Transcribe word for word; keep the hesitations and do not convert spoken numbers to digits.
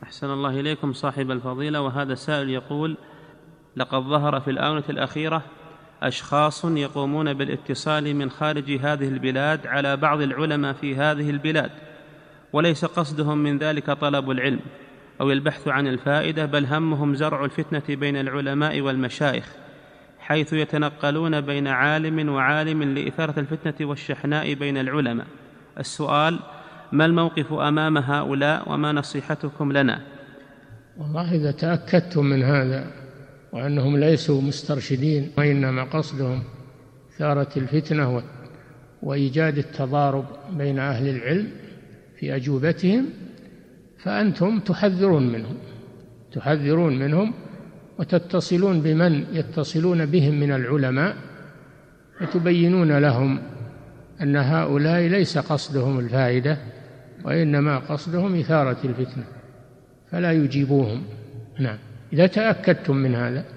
أحسن الله إليكم صاحب الفضيلة. وهذا سائل يقول: لقد ظهر في الآونة الأخيرة أشخاص يقومون بالاتصال من خارج هذه البلاد على بعض العلماء في هذه البلاد، وليس قصدهم من ذلك طلب العلم أو البحث عن الفائدة، بل همهم زرع الفتنة بين العلماء والمشايخ، حيث يتنقلون بين عالم وعالم لإثارة الفتنة والشحناء بين العلماء. السؤال: ما الموقف أمام هؤلاء وما نصيحتكم لنا؟ والله إذا تأكدتم من هذا وأنهم ليسوا مسترشدين وإنما قصدهم إثارة الفتنة وإيجاد التضارب بين أهل العلم في أجوبتهم، فأنتم تحذرون منهم تحذرون منهم وتتصلون بمن يتصلون بهم من العلماء، وتبينون لهم أن هؤلاء ليس قصدهم الفائدة وإنما قصدهم إثارة الفتنة، فلا يجيبوهم. نعم، إذا تأكدتم من هذا.